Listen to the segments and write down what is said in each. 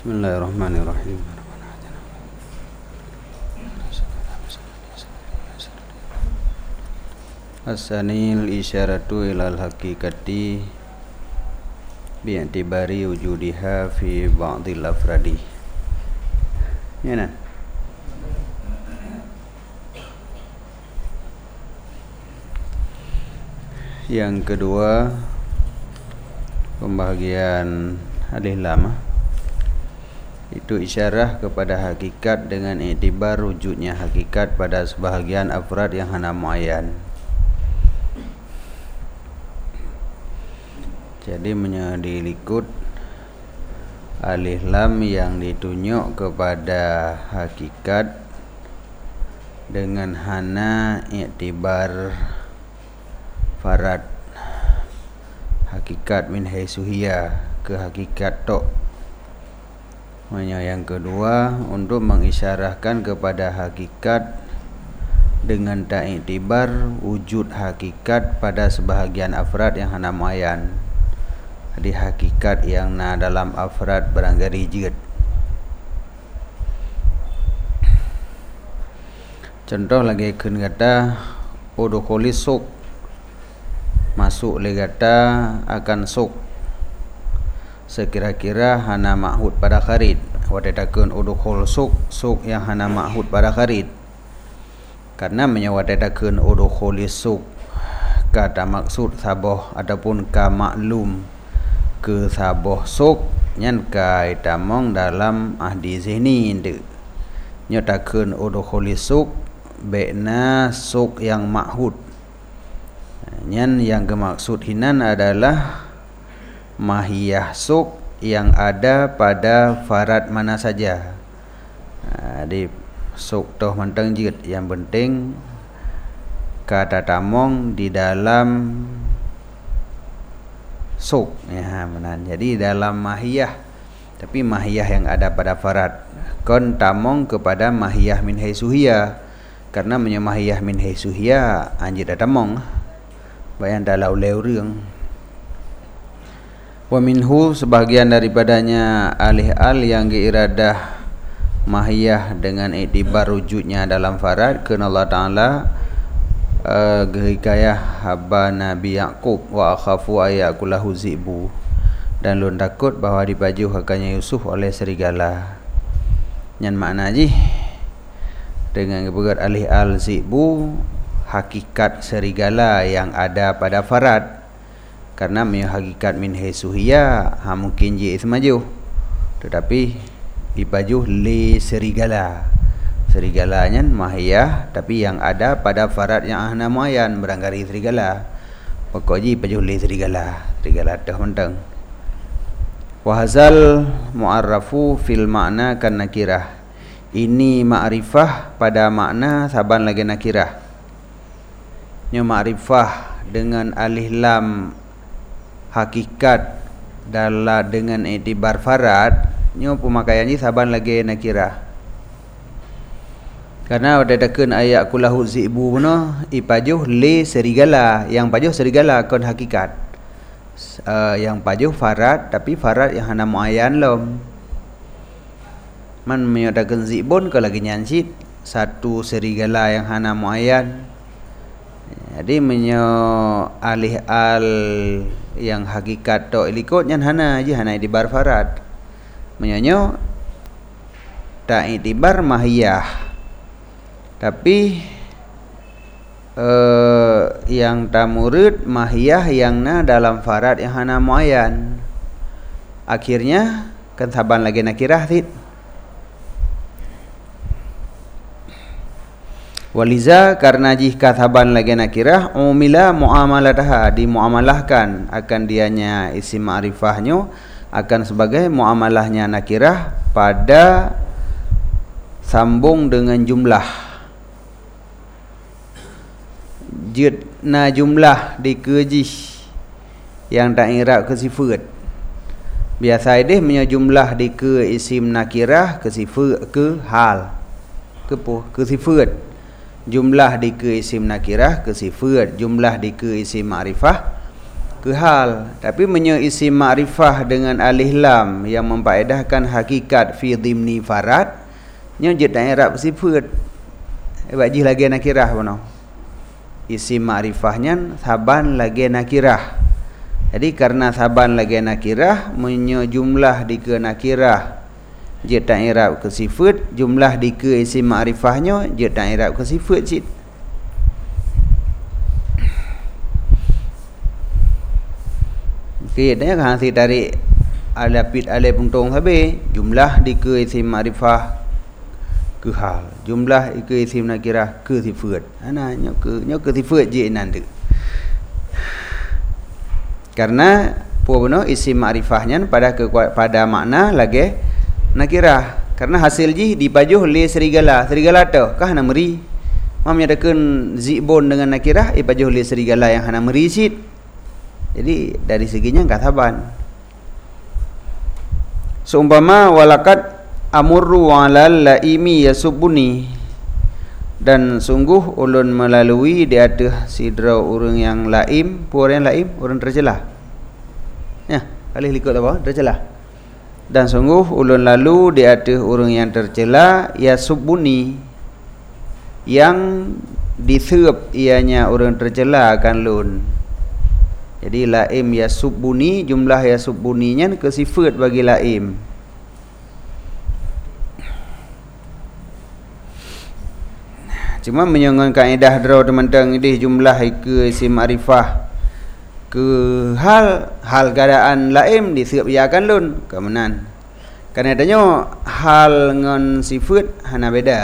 Bismillahirrahmanirrahim. As-sanil isyaratu ilal haqiqati bi'tibari wujudiha fi ba'dil afradi. Ya nah. Yang kedua, pembahagian alif lam itu isyarah kepada hakikat dengan iktibar wujudnya hakikat pada sebahagian afrad yang hana muayyan. Jadi menyelikut alif lam yang ditunjuk kepada hakikat dengan hana iktibar farad hakikat min haitsuhiya ke hakikat tok. Yang kedua, untuk mengisyarahkan kepada hakikat dengan tak iktibar wujud hakikat pada sebahagian afrad yang hana muayyan. Jadi hakikat yang na dalam afrad barangkali jid. Contoh lagi kun kata udkhuli suq, masuk le kata akan suq sekira-kira hana ma'hud pada kharid. Wadadakeun udkhul suq yang hana ma'hud pada kharid. Karena menyawadakeun udkhuli suq kata maksud saboh ataupun ka maklum ke saboh suq nyan kai tamong dalam ahdi zihni inde. Nyatakeun udkhuli suq be'na suq yang ma'hud. Nyan yang kemaksud hinan adalah mahiyah suq yang ada pada farad mana saja. Di suq toh mentang jid, yang penting kata tamong di dalam suq ya menan. Jadi dalam mahiyah, tapi mahiyah yang ada pada farad. Kon tamong kepada mahiyah min haitsuhiya, karena mahiyah min haitsuhiya anjid tamong bayan dalau leu reung. Wa minhu, sebahagian daripadanya alih al yang geiradah mahiyah dengan iktibar wujudnya dalam farad kerana Allah Ta'ala hikayah haba Nabi Yaqub wa akhafu ayakulahu zi'bu, dan lun takut bahawa dipajuh akannya Yusuf oleh serigala. Yang makna ji dengan keberat alih al zi'bu hakikat serigala yang ada pada farad, karena hakikat min haitsuhiya mungkin ji ismajuh, tetapi dipajuh li serigala. Serigalanya mahiyah tapi yang ada pada farad yang hana muayyan barangkali serigala. Pokoknya pajuh li serigala. Serigala dah mentang. Wa hazal mu'arrafu fil makna kan nakirah. Ini ma'rifah pada makna saban lagi nakirah. Nya ma'rifah dengan alif lam hakikat dalam dengan iktibar farad, nyo pemakaiannya saban lagi nakirah. Karena wadadakeun ayat kulahu zi'bu no ipajuh li serigala, yang pajuh serigala kon hakikat. Yang pajuh farad tapi farad yang hana muayyan lom. Man menyatakan zi'bun ko lagi nyansit satu serigala yang hana muayyan. Jadi menyo alih al yang hakikat tok ikut nyan hana je hana iktibar farad. Menyonyo tak iktibar mahiyah, tapi yang tamurid mahiyah yang na dalam farad yang hana muayyan. Akhirnya kan saban lagi nakirah tit. Waliza, karena jika saban lagi nakirah umila muamalataha, dimuamalahkan akan dianya isim ma'rifahnya akan sebagai muamalahnya nakirah pada sambung dengan jumlah. Jidna jumlah dikejih yang tak irab ke sifat. Biasa ideh punya jumlah di ke isim nakirah ke sifat ke hal ke sifat. Jumlah di ke isim nakirah ke sifat, jumlah di ke isim ma'rifah ke hal. Tapi menyo isim ma'rifah dengan alif lam yang memfaedahkan hakikat fi dhimni farad, nya je tak i'rab sifat. Bagi lagi nakirah bono. Isim ma'rifahnya saban lagi nakirah. Jadi karena saban lagi nakirah, menyo jumlah di ke nakirah je tak i'rab ke sifat, jumlah di ke isim ma'rifahnya je tak i'rab ke sifat cik. Okey, dia kan si tarik alapit alif puntung habis, jumlah di ke isim ma'rifah ke hal, jumlah ke isim nakirah ke sifat. Ana nya ke sifat je nanti. Karena puno isim ma'rifahnya pada makna lagi nakirah. Karena hasil ji dipajuh li serigala. Serigala tu kah hana meri. Mam nyadakeun zibun dengan nakirah ipajuh li serigala yang hana meri sit. Jadi dari seginya enggak saban. Seumpama walaqad amurru 'alal laimi yasubuni, dan sungguh ulun melalui di atas sidra orang yang laim, orang laim, orang tercela. Ya, kali likut apa? Tercela. Dan sungguh ulun lalu di atas orang yang tercela yasubuni, yang diseup ianya orang tercela akan lun. Jadi laim yasubuni, jumlah yasubuninya ke sifat bagi laim. Cuma menyongon kaedah draw teman-teman ini jumlah ke isim ma'rifah ke hal keadaan laim diseup iakan lun kemenan. Kan adanya hal ngan sifat hana beda.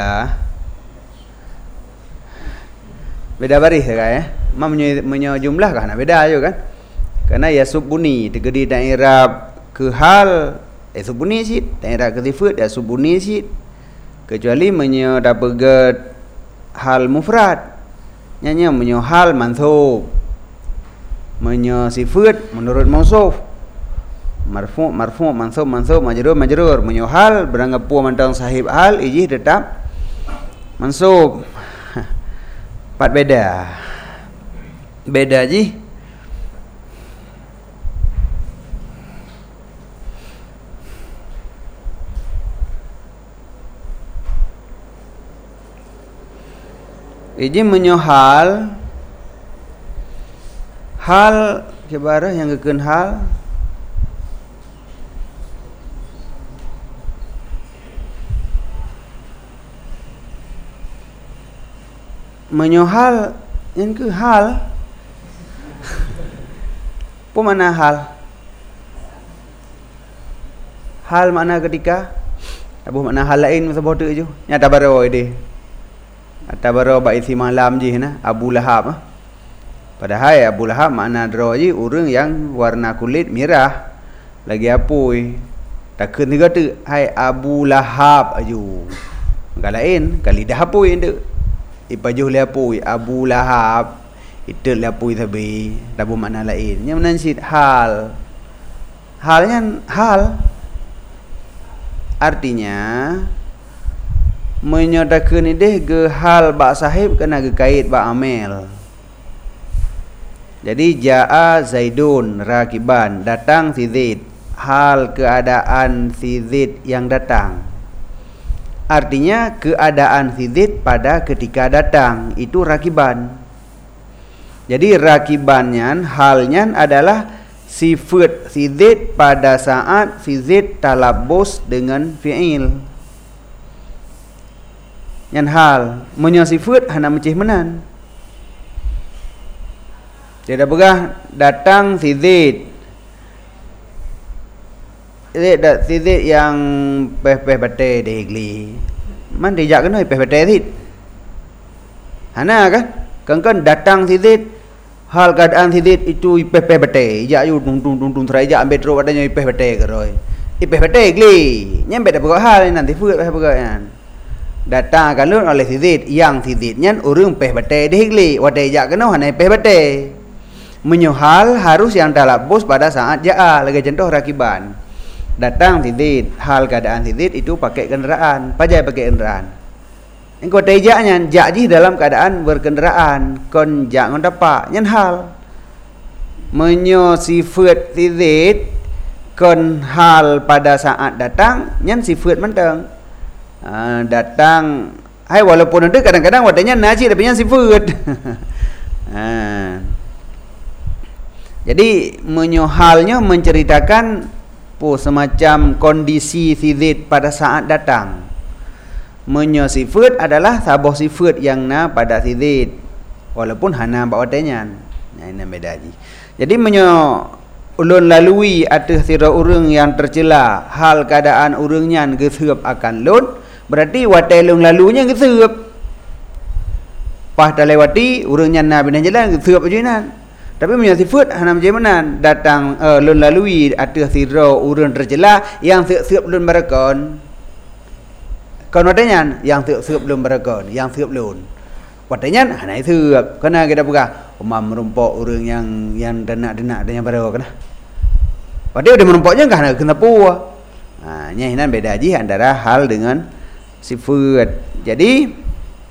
Beda baris kan Ma menyo jumlah kan hana beda aja kan. Karena yasubuni tegedi dan i'rab ke hal yasubuni sit, dan i'rab ke sifat yasubuni sit. Kecuali menyo dapat hal mufrad, nyanya menyo hal mansub, menyo sifat menurut mausuf, marfu mansub majrur, menyo hal beranggap puan mantang sahib hal ijih tetap mansub. Empat beda ji. Iji menyohal hal kebarah yang gekeun hal menyohal yang ke hal apa mana hal makna ketika abu makna hal lain sebab tu je nyata baro ide atabaro ba isi malam je na Abu Lahab. Padahal Abu Lahab makna draw je orang yang warna kulit merah lagi apoi. Takkan juga tu hai Abu Lahab aju. Enggak lain kali dah apoi ende. Ipajuh le apoi Abu Lahab itu le apoi sabi dabu makna lain. Nya menansit hal. Halnya hal artinya menyatakan ini ke hal bak sahib kena ke kait bak amel. Jadi jaa Zaidun rakiban, datang si Zaid, hal keadaan si Zaid yang datang. Artinya keadaan si Zaid pada ketika datang itu rakiban. Jadi rakibannya halnya adalah sifat si Zaid pada saat si Zaid talabus dengan fi'il. Yang hal menyo sifat hana mecih menan. Tidak begah datang si Zaid. Si Zaid yang peh-peh bate degli. Man dijak kena peh bate Zaid. Hana kan? Kan datang si Zaid. Hal keadaan si Zaid itu peh-peh bate. Jak yu tung terai jak ambil terus adanya peh bate keroi. Peh bate gli. Nyampe dak begah hal nanti fut peh begah kan. Datang akan lun oleh si Zaid yang si Zaid nyan urung peh bate dehgli wadai jak kena hana peh bate menyohal harus yang talabus pada saat jaa lagi contoh rakiban datang si Zaid hal keadaan si Zaid itu pakai kendaraan pajai pakai kendaraan engkau tejaknya jak ji dalam keadaan berkendaraan kon jak ngon dapat nyan hal menyo sifat sizid kon hal pada saat datang nyan sifat mentang datang hai walaupun ada kadang-kadang wadanya najis tapi nyan sifat jadi menyohalnya menceritakan semacam kondisi sizid pada saat datang. Menyo sifat adalah sabah sifat yang na pada sizid walaupun hana bawadanya. Ini beda lagi. Jadi menyo ulun lalui atas sira urang yang tercela hal keadaan urangnya geseup akan lun berarti watai lung lalunya geseup. Pas dah lewati urangnya na bina jalan geseup ajunan. Tapi punya sifat hana macam mana datang lun lalui atas sira urang tercela yang siap lun merekon kon wadanya yang siap lun merekon yang siap lun wadanya hana siap kena kita buka umam merumpok urang yang denak-denak dan yang baru kena padahal dia merumpoknya enggak kena puah nya beda aja antara hal dengan sifat. Jadi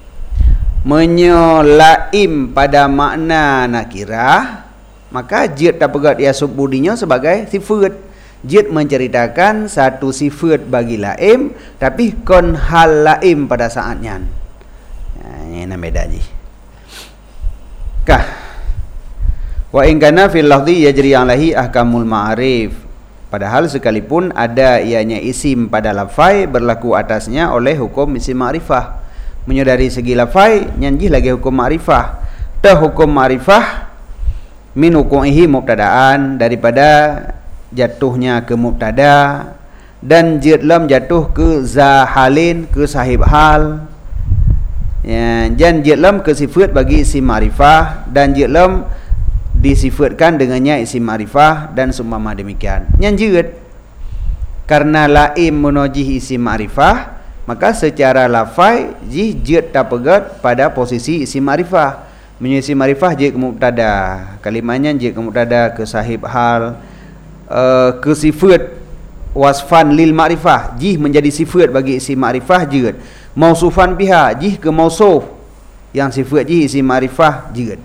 menyolaim pada makna nakirah maka jid dapat ia subbudinya sebagai sifat. Jid menceritakan satu sifat bagi laim tapi kon hal laim pada saatnya. Ini beda aja. Kah wa in kana fil lafzi yajri alaihi ahkamul ma'arif. Padahal sekalipun ada ianya isim pada lafai berlaku atasnya oleh hukum isim ma'rifah. Menyadari segi lafai nyanji lagi hukum ma'rifah. Hukum ma'rifah min hukumihi mubtadaan daripada jatuhnya ke mubtada dan jidlam jatuh ke zahalin ke sahib hal dan jidlam ke sifat bagi isim ma'rifah dan jidlam disifatkan dengannya isim ma'rifah dan seumpama demikian. Nyanjid karena laim menojih isim ma'rifah maka secara lafai jid tapegat pada posisi isim ma'rifah. Menjadi isim ma'rifah jid ke mubtada, kalimatnya jid ke mubtada ke sahib hal ke sifat wasfan lil ma'rifah jih menjadi sifat bagi isim ma'rifah jid. Mausufan biha jih ke mausuf yang sifat jih isim ma'rifah jid.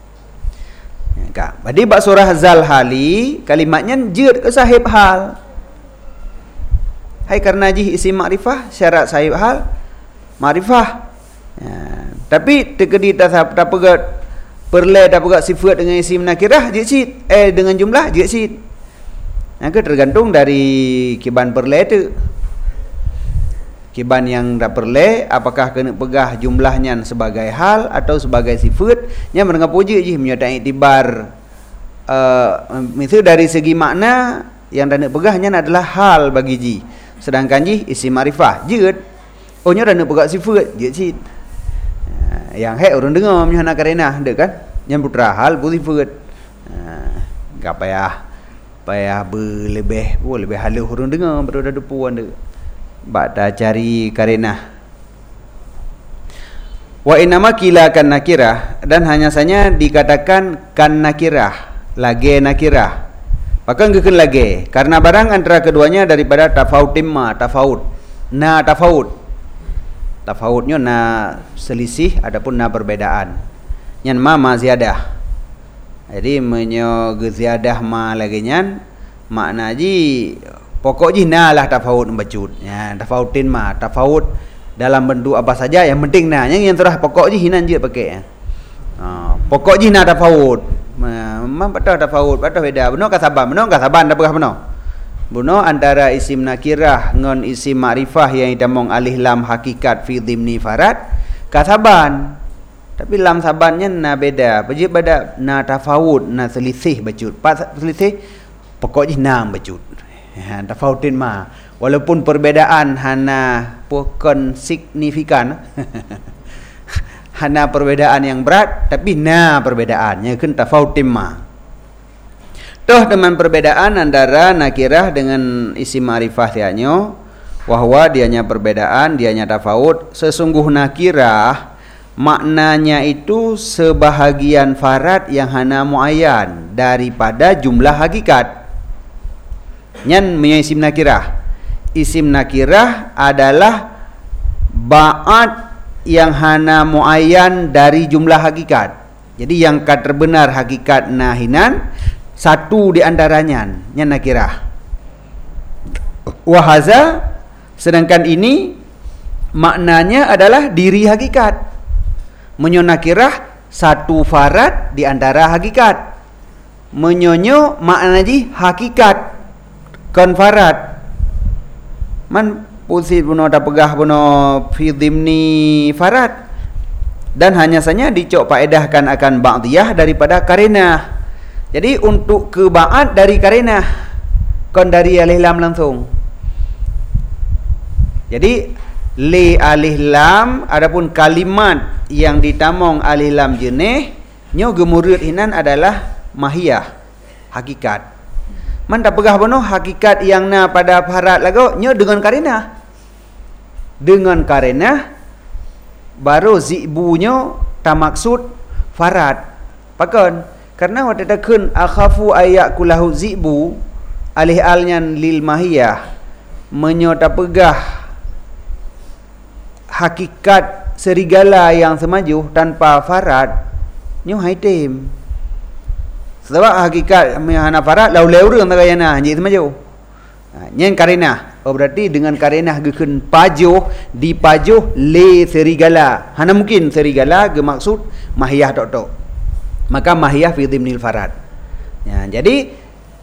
Jadi bab surah zal hali kalimatnya jid ke sahib hal. Hai karena jih isim ma'rifah syarat sahib hal ma'rifah. Tapi tekedi tapegat perle tapegat sifat dengan isim nakirah jid dengan jumlah jid. Maka tergantung dari kiban perle itu. Kiban yang dah perle apakah kena pegah jumlahnya sebagai hal atau sebagai sifat nya mendengar puji je menyatakan iktibar misal dari segi makna yang dah nak pegahnya adalah hal bagi ji. Sedangkan ji isim ma'rifah jid ohnya dah nak pegah sifat jid. Yang hek orang dengar punya nak karena ada kan yang putra hal pun sifat. Enggak payah berlebih lebih halus orang dengar baru dah depu anda bak dah cari karena wa inama kila kan nakirah dan hanya saja dikatakan kan nakirah lagi nakirah maka ngeken lagi karena barang antara keduanya daripada tafautimma tafautnya na selisih adapun na perbedaan nyan ma ziyadah. Jadi menyo ziyadah ma lagi nyan makna ji pokok ji na lah tafaut membacut ya tafautin ma tafaut dalam bentuk apa saja yang penting na yang terah pokok ji hinan je pakai pokok ji na tafaut memang betul tafaut betul beda benar kasaban dah pegah benar buno antara isim nakirah ngon isim ma'rifah yang ditamong alih lam hakikat fi dhimni farad kasaban tapi lam sabannya na beda bejib beda na tafawud na selisih bacut pas selisih pokok je na bacut tafawutin ma walaupun perbedaan hana bukan signifikan hana perbedaan yang berat tapi na perbedaannya kan tafawutin ma. Toh dengan perbedaan antara nakirah dengan isim ma'rifah tianyo wahwa dianya perbedaan dianya tafawud sesungguh nakirah maknanya itu sebahagian farad yang hana muayyan daripada jumlah hakikat. Nyan punya isim nakirah. Isim nakirah adalah ba'at yang hana muayyan dari jumlah hakikat. Jadi yang terbenar hakikat nahinan satu di antaranya nya nakirah. Wahaza, sedangkan ini maknanya adalah diri hakikat. Menyo nakirah satu farad di antara hakikat. Menyonyo makna ji hakikat kon farad. Man pusit buno dah pegah buno fi dhimni farad. Dan hanya saja dicok faedahkan akan ba'diyah daripada karenah. Jadi untuk ke ba'ad dari karenah, kon dari alif lam langsung. Jadi li alif lam, adapun kalimat yang ditamong alif lam jenih nyo gemurut hinan adalah mahiyah, hakikat. Man tak pegah bono hakikat yang na pada farat lagu nyo dengan karenah. Dengan karenah baru zibunyo tak maksud farat. Pakon? Karena waktu takun akhafu ayakulahu zibu alih alnyan lil mahiyah menyo tak pegah hakikat serigala yang semaju tanpa farat nyo haitim. Sebab hakikat hana farat lau-lau reng tak kayana hanya semaju. Nyen karenah. Oh berarti dengan karenah gekeun pajuh dipajuh le serigala. Hana mungkin serigala ge maksud mahiyah tok-tok. Maka mahiyah fi dhimnil farad. Ya, jadi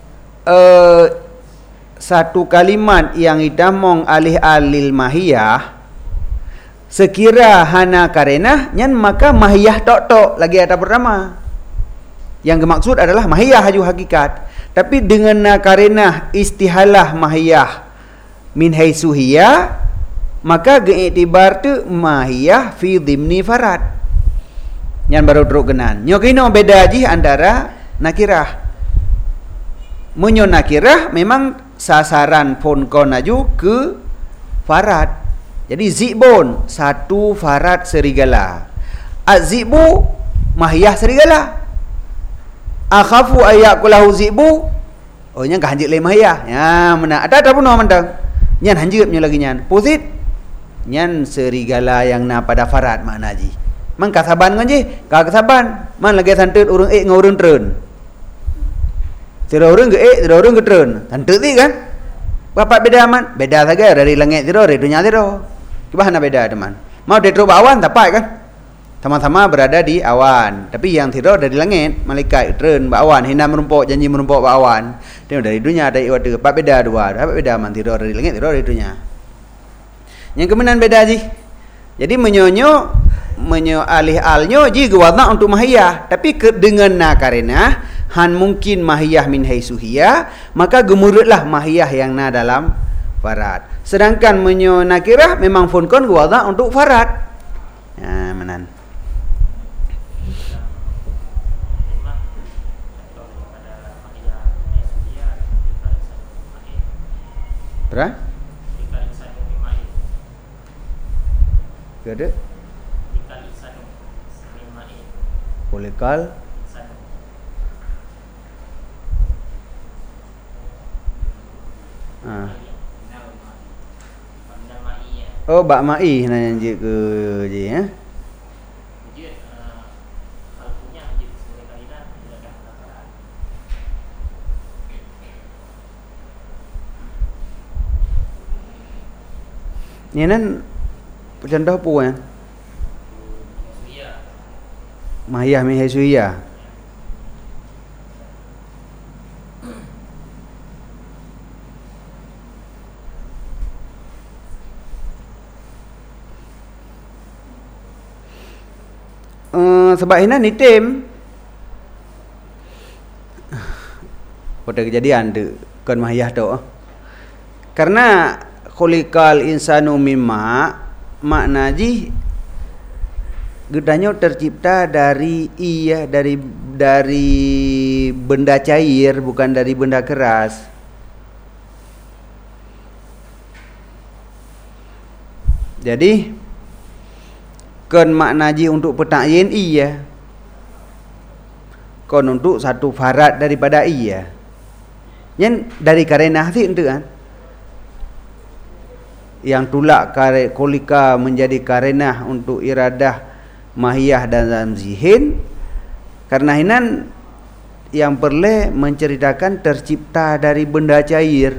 satu kalimat yang itamong alih alil mahiyah sekira hana karenah nyan maka mahiyah tok-tok lagi ada pertama. Yang dimaksud adalah mahiyah haju hakikat. Tapi dengan karenah istihalah mahiyah min haitsu hiya, maka geiktibar tu mahiyah fi dhimni farad. Yang baru teruk kenan. Nyo kino beda ji antara nakirah. Munyo nakirah memang sasaran pon kon aju ke farad. Jadi zibun satu farad serigala. Azibu mahiyah serigala. Akhafu ayakulahu zibu. Oh nya ganjit le mahiyah. Ya mana ada pun mandang. Nyan hanjip nya lagi nyan. Pusit nyan serigala yang na pada farad makna ji. Man kasaban kan ji? Ka kasaban. Man lagi santet urang ngurun treun. Tira urang ge tira urang ge treun. Santet ti kan? Bapak beda man? Beda saja dari langit tira dari dunia tira. Gimana beda teman? Mau detro awan tapai kan? Sama-sama berada di awan, tapi yang tidur dari langit, malaikat turun awan, hina merumpok janji merumpok awan. Dia dari dunia dari waktu apa beda dua, apa beda man tidur dari langit, tidur dari dunia. Yang kemudian beda ji. Jadi menyo alih alnyo ji gewadna untuk mahiyah, tapi dengan karena han mungkin mahiyah min haitsu hiya, maka gemurutlah mahiyah yang na dalam farad. Sedangkan menyo nakirah memang funkon gewadna untuk farad. Ya, menan. Berapa? Ada? Polikal. Oh, bak mai nanya je ke je ya. Ni nan contoh apa ya? Mahiyah min haitsu hiya. Sebab ini nitim. Pada kejadian tu kon mahiyah tu. Karena khuliqal insanu mimma makna ji gedanyo tercipta dari dari benda cair bukan dari benda keras. Jadi kon makna ji untuk petakyin iya. Kon untuk satu farad daripada iya. Yang dari karenah sih itu kan. Yang tulak kolika menjadi karenah untuk iradah mahiyah dan zihin. Karena hinan yang perle menceritakan tercipta dari benda cair.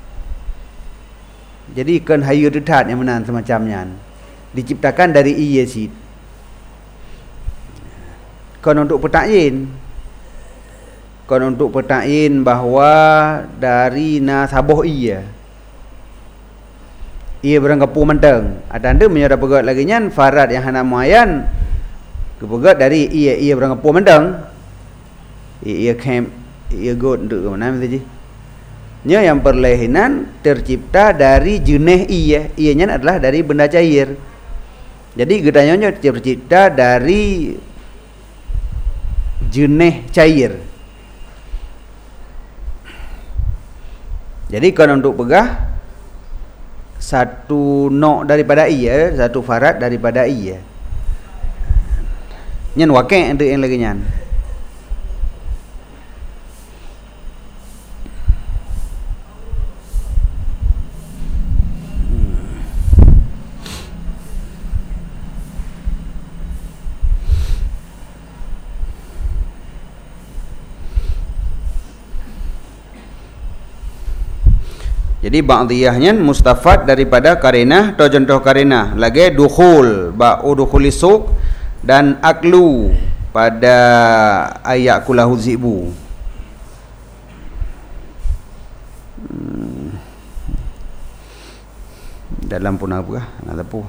Jadi ikan hayu dedat yang menan semacamnya diciptakan dari iya sid. Kon untuk petain bahawa dari na saboh iya berangkapu menteng. Ada anda menyerah pegat lagi nyan farad yang hana muayan kepegat dari iya berangkapu menteng. Ia camp ia god untuk ke mana tadi. Nya yang perlehinan tercipta dari jenis ianya adalah dari benda cair. Jadi gedanya tercipta dari jenis cair. Jadi kalau untuk pegah satu nok daripada ia, satu farad daripada ia. Nyan wakil untuk yang lagi nyan. Jadi ba'diyahnya mustafad daripada karinah atau contoh karinah. Lagi dukhul, ba'u dukhuli suq dan aklu pada ayat kulahu zibu. Dalam pun apa? Nak tahu.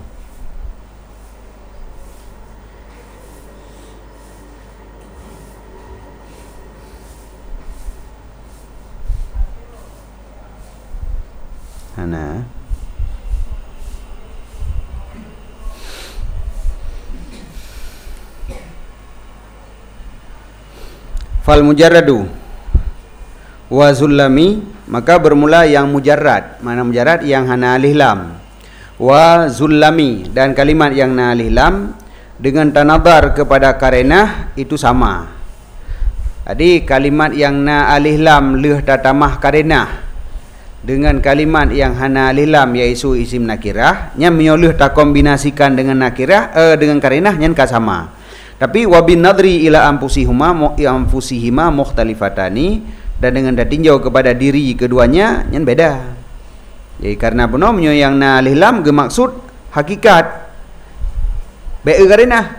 Hana fal mujarradu wa zullami, maka bermula yang mujarrad. Mana mujarrad? Yang hana alif lam. Wa zullami, dan kalimat yang na alif lam dengan tanadhar kepada karenah itu sama. Jadi kalimat yang na alif lam leh tatamah karenah dengan kalimat yang hana alif lam iaitu isim nakirah nya menyoleh tak kombinasikan dengan nakirah dengan karenah nya sama. Tapi wabin nadri ila anfusihima mukhtalifatani, dan dengan tinjau kepada diri keduanya nya beda. Jadi karena benar yang na alif lam gemaksud hakikat be karenah.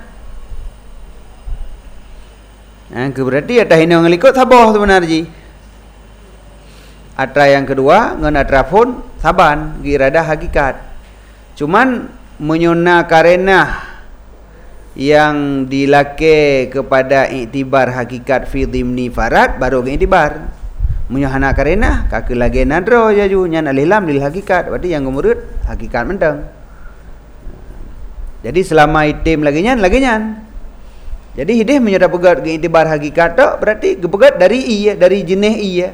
Berarti ada hina ngelikut sabah sebenarnya. Atra yang kedua ngan atra pun saban girada hakikat. Cuman menyona karenah yang dilake kepada iktibar hakikat fi dhimni farad baru iktibar. Menyohana karenah kaki lagi nadro jaju nyan alilam lil hakikat. Berarti yang gemurut hakikat mentang. Jadi selama itim lagi nyan. Jadi hidih menyerap pegat ke iktibar hakikat tu berarti kepegat dari iya, dari jenis iya.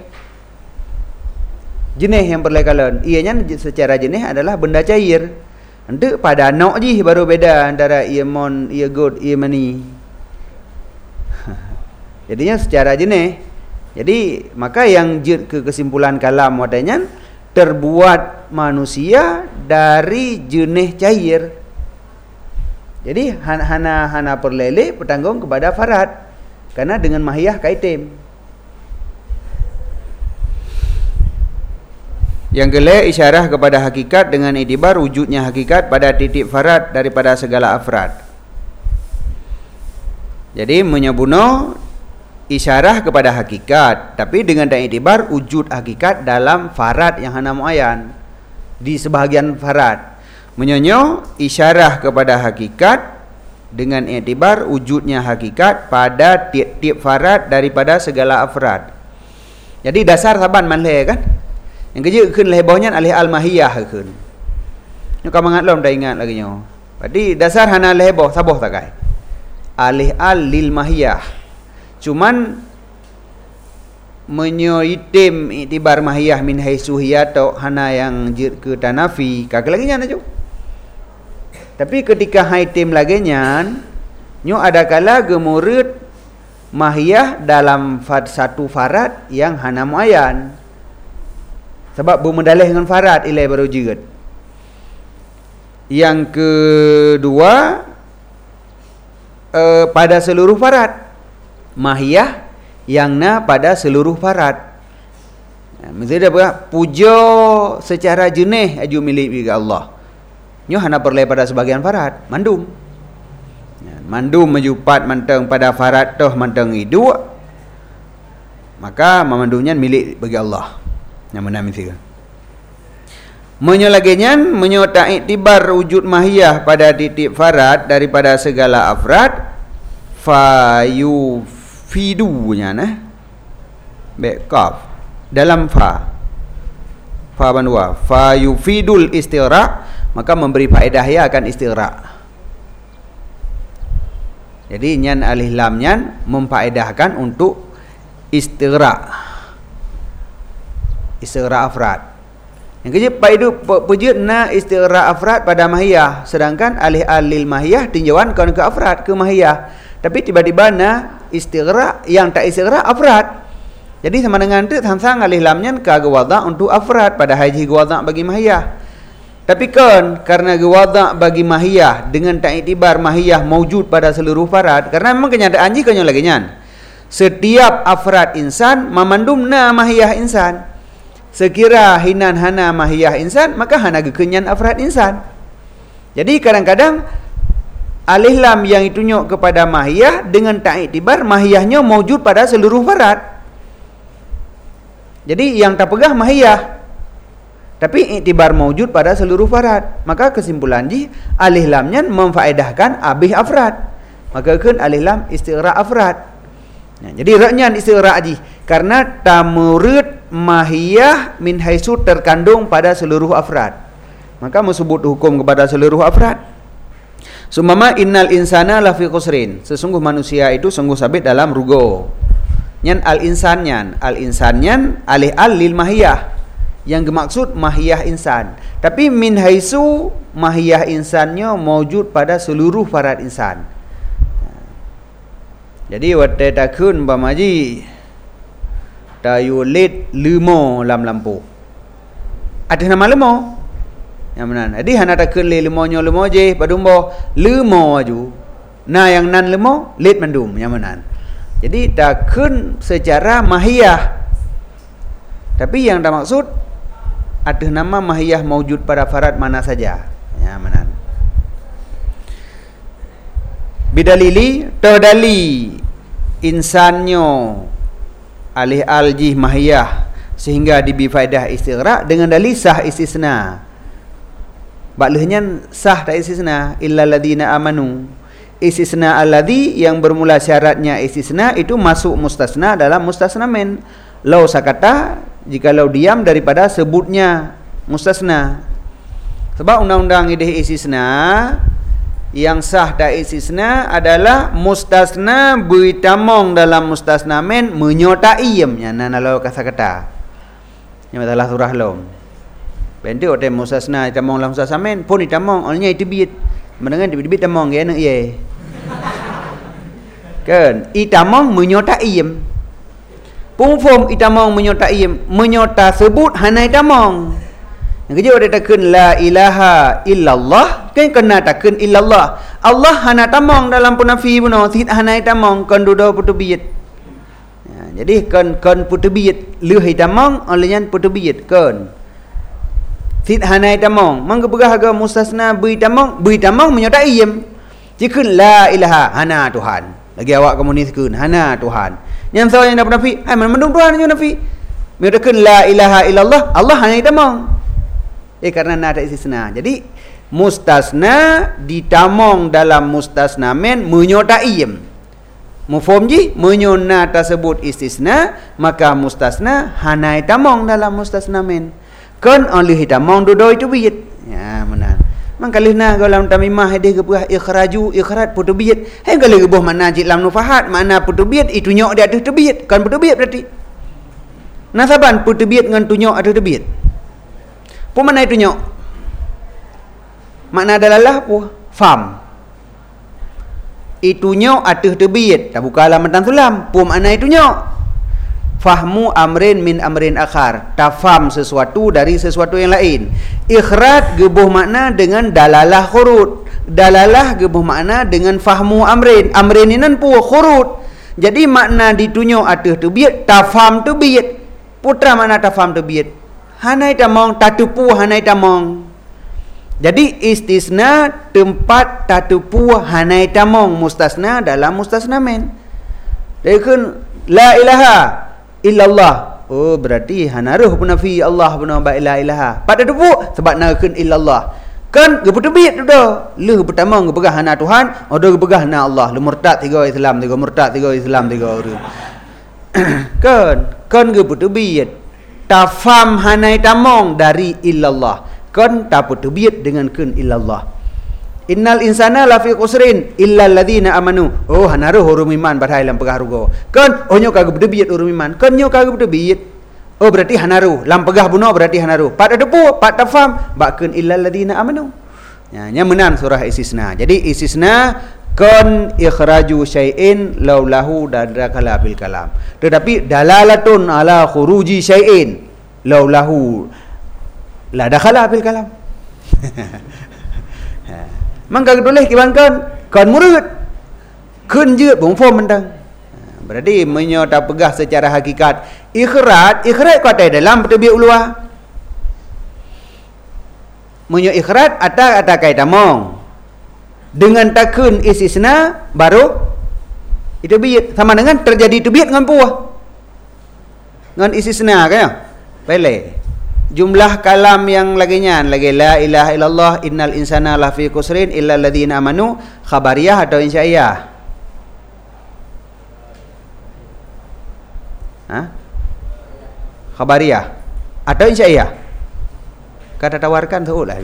Jenis yang berlekalan ianya secara jenis adalah benda cair. Untuk pada nok je baru beda antara ia mon, ia god, ia mani. Jadinya secara jenis. Jadi maka yang jid ke kesimpulan kalam wadanya terbuat manusia dari jenis cair. Jadi hana perlele bertanggung kepada farad karena dengan mahiyah kaitim. Yang gele isyarah kepada hakikat dengan itibar wujudnya hakikat pada titik farad daripada segala afrad. Jadi menyebuno isyarah kepada hakikat, tapi dengan itibar wujud hakikat dalam farad yang hana muayyan di sebahagian farad. Menyonyo isyarah kepada hakikat dengan itibar wujudnya hakikat pada tiap-tiap farad daripada segala afrad. Jadi dasar saban manleh kan? Yang kerja keun leh bawahnya alih al-mahiyah keun. Nyo ka mangat lom dah ingat lagi nyo. Berarti dasar hana leh bawah saboh tak kai. Alih al-lil mahiyah. Cuman menyo itim itibar mahiyah min haitsu hiya atau hana yang jid ke tanafi kak lagi nya jo. Tapi ketika haitim lagi nya nyo ada kala gemurid mahiyah dalam satu farad yang hana muayyan. Sebab bermedalih dengan farad ilai baru jirat. Yang kedua pada seluruh farad mahiyah yang na pada seluruh farad. Misalnya apa? Puja secara jenis aju milik bagi Allah. Nyo hana perle pada sebagian farad, mandum. Mandum mejupat manteng pada farad toh manteng hidu. Maka memandumnya milik bagi Allah. Yang mana misalnya? Menyolaginya menyotak iktibar wujud mahiyah pada titik farad daripada segala afrad fayufidunya nah bekaf dalam fa bandua fayufidul istighra, maka memberi faedah ya akan istighra. Jadi nyan alif lam nyan memfaedahkan untuk istighra afrad. Yang kejap paidu pejut na istighra afrad pada mahiyah, sedangkan alih alil mahiyah tinjauan ke afrad ke mahiyah. Tapi tiba-tiba na istighra yang tak istighra afrad. Jadi sama dengan tu sang alih lamnya ke wadha untuk afrad pada haji wadha bagi mahiyah. Tapi kan karena wadha bagi mahiyah dengan tak iktibar mahiyah maujud pada seluruh farad, karena memang kenyataan ji kanyo lagi nyan. Setiap afrad insan memandum na mahiyah insan. Sekira hinan hana mahiyah insan, maka hana gekenyan afrad insan. Jadi kadang-kadang alih lam yang ditunjuk kepada mahiyah dengan tak iktibar mahiyahnya maujud pada seluruh farad. Jadi yang tak pegah mahiyah, tapi iktibar maujud pada seluruh farad. Maka kesimpulan ji alih lamnya memfaedahkan abih afrad. Maka kan alih lam istighra afrad. Nah, jadi raknya istighra ji karena tamurid mahiyah min haisu terkandung pada seluruh afrad, maka mesebut hukum kepada seluruh afrad. Sumama innal insana lafi khusrin, sesungguh manusia itu sungguh sabit dalam rugo. Nyan al insanyan alih lil mahiyah, yang dimaksud mahiyah insan, tapi min haisu mahiyah insannya maujud pada seluruh farad insan. Jadi wate takun bamaji tayulit limo lam lampu. Ada nama limo. Yang mana? Jadi hana takun le limonyo limo je padumbo limo aju. Na yang nan limo lit mandum yang mana? Jadi takun secara mahiyah. Tapi yang dah maksud ada nama mahiyah maujud pada farad mana saja. Yang mana? Bidalili terdali insanyo alih aljih mahiyah sehingga dibi faedah istighra dengan dalil sah istisna. Baklehnya sah tak istisna illal ladina amanu. Istisna alladhi yang bermula syaratnya istisna itu masuk mustasna dalam mustasna men. Lau sakata jikalau diam daripada sebutnya mustasna. Sebab undang-undang ideh istisna yang sah tak istisna adalah mustasna bertamong dalam mustasna men menyotaiyem nya nanalau kata-kata. Yang adalah surah lom. Bende ote mustasna tamong dalam mustasna men pun ditamong olehnya itu bit. Mendengar dibit tamong ya nak ye. Kan itamong menyotaiyem. Pungfom itamong menyotaiyem, menyota sebut hanai tamong. Yang kerja ada takun la ilaha illallah, kan kena takun illallah. Allah hana tamong dalam punafi puno, sit hanai tamong kan dudo putubiyat. Ya, jadi kan putubiyat leuh tamong olehnya putubiyat kan. Sit hanai tamong, mangga begah aga mustasna bui tamong menyotaiyem. Jikun la ilaha hana Tuhan. Lagi awak komunis kun hana Tuhan. Yang saya yang dapat nafi, ai mendung Tuhan je nafi. Menyatakan la ilaha illallah, Allah hanai tamong. Karena ada istisna. Jadi mustasna ditamong dalam mustasna men menyotaiyem. Mufhum ji menyona tersebut istisna, maka mustasna hanai tamong dalam mustasna men. Kan oleh tamong dodo itu biyat. Ya benar. Mangkalihna dalam tamimah hadis ke ikhraju ikhraj putubiyat. Hai kalau gebuh mana ji lam nufahat mana putubiyat itu nyok dia ada tebiyat. Kan putubiyat berarti. Nasaban putubiyat dengan tunyok ada tebiyat. Pun mana itu nyok? Makna adalah apa? Fam. Itu nyok atuh tebiyat. Tak buka alamat dan sulam. Pun makna itu nyok. Fahmu amrin min amrin akhar. Tafam sesuatu dari sesuatu yang lain. Ikhraj gebuh makna dengan dalalah khurut. Dalalah gebuh makna dengan fahmu amrin. Amrin ini pu khurut. Jadi makna ditunjuk atas tebiat, tafam tebiat. Putra makna tafam tebiat. Hanai tamong tatupu hanai tamong. Jadi istisna tempat tatupu hanai tamong, mustasna dalam mustasna men. Jadi kan la ilaha illallah. Oh berarti hanaruh penafi Allah benar ba ilaha. Pada tatupu sebab nakeun illallah. Kan gebetebiat tu dah. Lu pertama gebegah hana Tuhan, ada gebegah hana Allah. Lu murtad tiga Islam, tiga murtad, tiga Islam, tiga orang. Kan gebetebiat. Tafam hanai tamong dari illallah. Kan tapu tebiat dengan kun illallah. Innal insana lafi khusrin illa alladhina amanu. Oh hanaruh orang iman badai lam pegah rugo. Kan onyo kagak berdebiat orang iman. Kan nyo kagak berdebiat. Oh berarti hanaruh. Lam pegah buno berarti hanaruh. Pak depu, pak tafam, bak kun illa alladhina amanu. Nya menan surah istisna. Jadi istisna kan ikhraju syai'in laulahu dadakala bil kalam. Tetapi dalalatun ala khuruji syai'in laulahu la dakhala bil kalam. Mangka boleh kibankan kan murid kun je bung form mentang. Berarti menyota pegah secara hakikat ikhrat kata dalam terbiak ulua. Menyo ikhrat ata kai tamong. Dengan takun istisna baru itu biat sama dengan terjadi itu biat dengan puah dengan istisna kan ya boleh jumlah kalam yang laginya lagi la ilaha illallah innal insana lafi khusrin illa alladhina amanu khabariyah atau insya'iyah khabariyah atau insya'iyah kata tawarkan tu lah.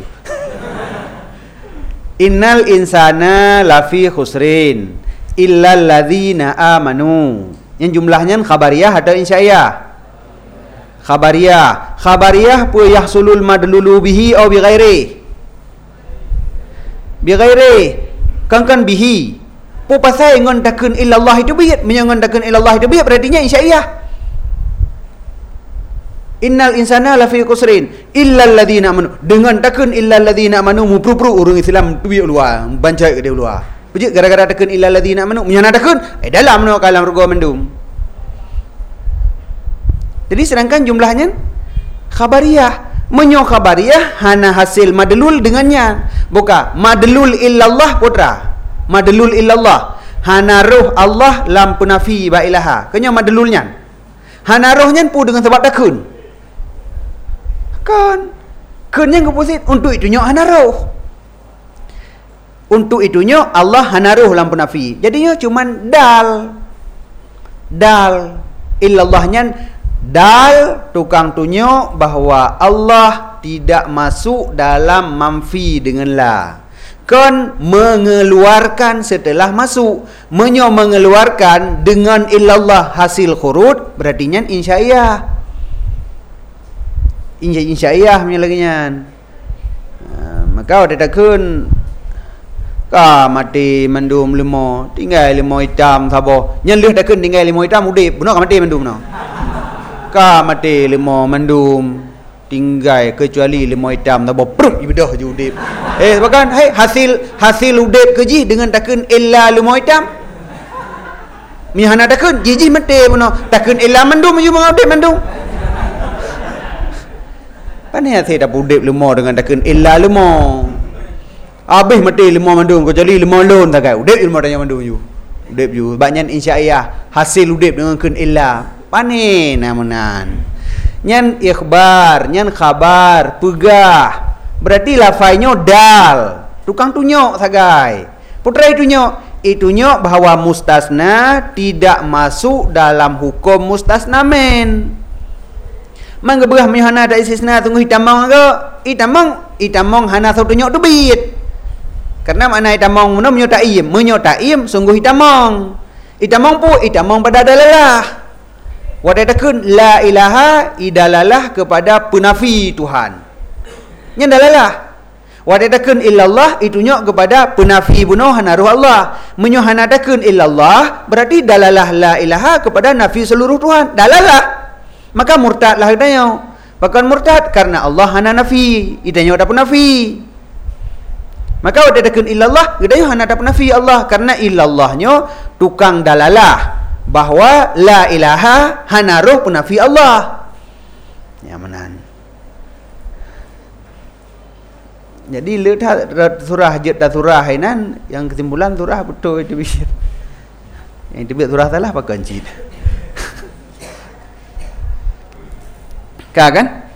Innal insana lafi khusrin illal ladzina amanu. Yang jumlahnya khabariyah atau insya'iyah? Khabariyah pu yahsulul madlulu bihi au bi ghairi. Bi ghairi kan bihi. Pu pasal ngon takun illallah itu biat, menyangon takun illallah itu biat berarti nya insya'iyah. Innal insana lafi khusrin illal ladzina amanu. Dengan takun illal ladzina amanu mupru-pru orang Islam tu biak luar, bancai ke dia luar. Bejik gara-gara takun illal ladzina amanu, menyana takun dalam no kalam rugo mendum. Jadi sedangkan jumlahnya khabariyah, menyo khabariyah hana hasil madlul dengannya. Buka madlul illallah putra. Madlul illallah. Hana ruh Allah lam punafi ba ilaha. Kenyo madlulnya. Hana rohnya pu dengan sebab takun. Kan yang keposit untuk itunya hanaruh. Untuk itunya Allah hanaruh lampu nafi. Jadinya cuman dal illallahnya dal tukang tunjuk bahawa Allah tidak masuk dalam manfi dengan la. Kan mengeluarkan setelah masuk. Mengeluarkan dengan illallah hasil khurud berartinya insya'iyah. Insya'iyah punya laginya. Maka ada takun mati mendum limo tinggal limo hitam sabo nyelih takun tinggal limo hitam udip benar mati mendum no. Mati limo mendum tinggal kecuali limo hitam sabo prut ibadah je udip. Bahkan hasil udip keji dengan takun illa limo hitam. Mihana takun jiji mati benar takun illa mendum je udip mendum. Panai saya dah budip lemah dengan takun illa lemah. Habis mati lemah mandung kecuali lemah lon tak kai. Udip lemah tanya mandung you. Udip you. Banyak insya'iyah hasil udip dengan kun illa. Panai namanan. Nyan ikhbar, nyan khabar, pegah. Berarti lafainya dal. Tukang tunjuk sagai. Putra itunya bahawa mustasna tidak masuk dalam hukum mustasna men. Mangga berah mihana ada istisna tunggu hitamong ke itamong hana satu nyok tu bit karena makna itamong mana menyotaim sungguh hitamong pada dalalah wadadakun la ilaha idalalah kepada penafi Tuhan nya dalalah wadadakun illallah itunya kepada penafi bunuh hana ruh Allah menyohanadakun illallah berarti dalalah la ilaha kepada nafi seluruh Tuhan dalalah. Maka murtad lah katanya. Bahkan murtad karena Allah hana nafi. Idanya ada penafi. Maka ada dakun illallah. Idanya hana ada penafi Allah. Karena illallahnya tukang dalalah. bahwa la ilaha hanaruh penafi Allah. Ya menan. Jadi lihat surah jeta surah nan yang kesimpulan surah betul itu bisa. Yang itu surah salah apa kunci. Kan?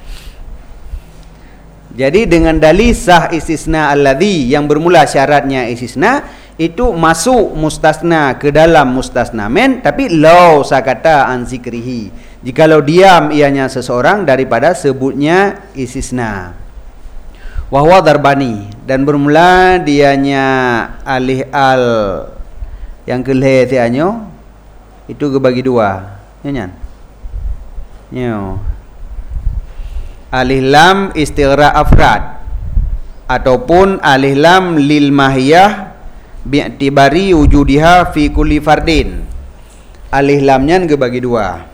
Jadi dengan dalil sah istisna alladhi yang bermula syaratnya istisna itu masuk mustasna ke dalam mustasna men, tapi law sakata an zikrihi. Jikalau diam ianya seseorang daripada sebutnya istisna. Wahwa darbani, dan bermula dianya alih al yang kelih tianyo itu kebagi dua. Nyan. Nyo. Alih lam istighra afrad ataupun alih lam lil mahiyah bi'tibari wujudiha fi kulli fardin. Alih lamnya kebagi dua.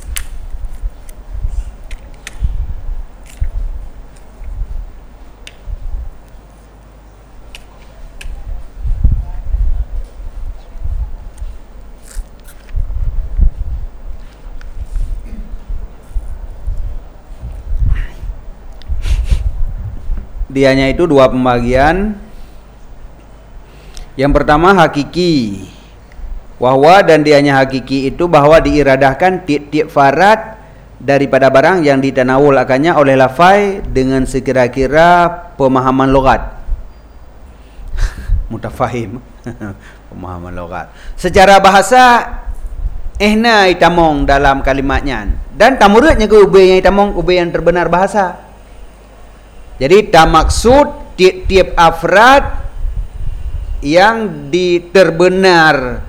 Dianya itu dua pembagian. Yang pertama hakiki, wahwa dan dianya hakiki itu bahwa diiradahkan tiap-tiap farad daripada barang yang ditanawul akannya oleh lafai dengan sekira-kira pemahaman logat. Mutafahim. Pemahaman logat. Secara bahasa ehna itamong dalam kalimatnya, dan tamuridnya ke ubay yang itamong ubay yang terbenar bahasa. Jadi tak maksud tiap-tiap afrad yang diterbenar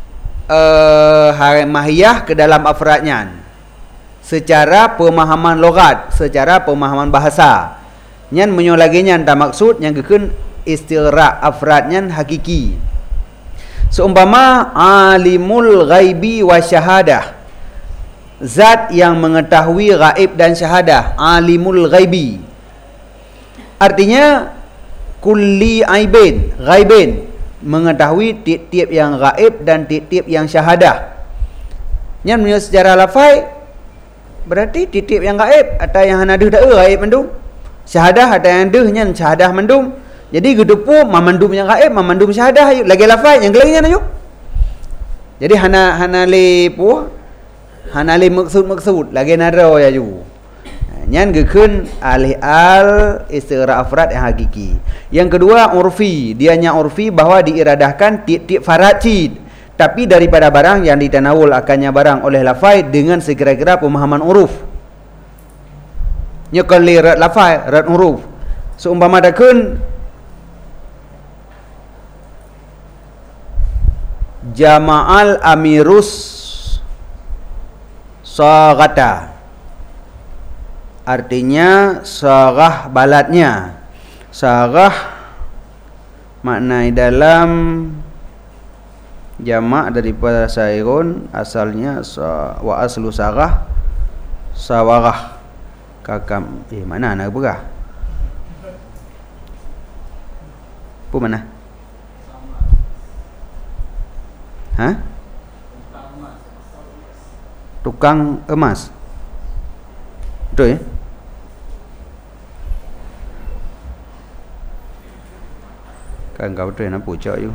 mahiyah ke dalam afradnya secara pemahaman logat, secara pemahaman bahasa. Nyan menyolaginya tak maksud yang kekun istighra afradnya hakiki. Seumpama alimul ghaibi wa syahadah, zat yang mengetahui gaib dan syahadah, alimul ghaibi. Artinya kulli aibin, ghaibin, mengetahui tiap-tiap yang gaib dan tiap-tiap yang syahadah. Yang menurut secara lafai berarti tiap-tiap yang gaib atau yang hanaduh dak gaib mendum. Syahadah atau yang dehnya syahadah mendum. Jadi gedepu mamandum yang gaib, mamandum syahadah ayo lagi lafai yang gelangnya ayo. Jadi hana le maksud lagi naro ya ju. Nyan gekun alih al istighra afrad yang hakiki. Yang kedua urfi, dianya urfi bahwa diiradahkan tiap-tiap farad cid, tapi daripada barang yang ditanawul akannya barang oleh lafai dengan sekira-kira pemahaman uruf. Nyekal rad lafai, rad uruf. Seumpama dakun jama'al amirus saghata, artinya sarah balatnya. Sarah makna dalam jamak daripada sairun, asalnya wa aslu sarah sawarah kakam. Mana nak berah? Apa mana? Ha? Tukang emas. Betul ya? Kan kau tu nak pucuk you.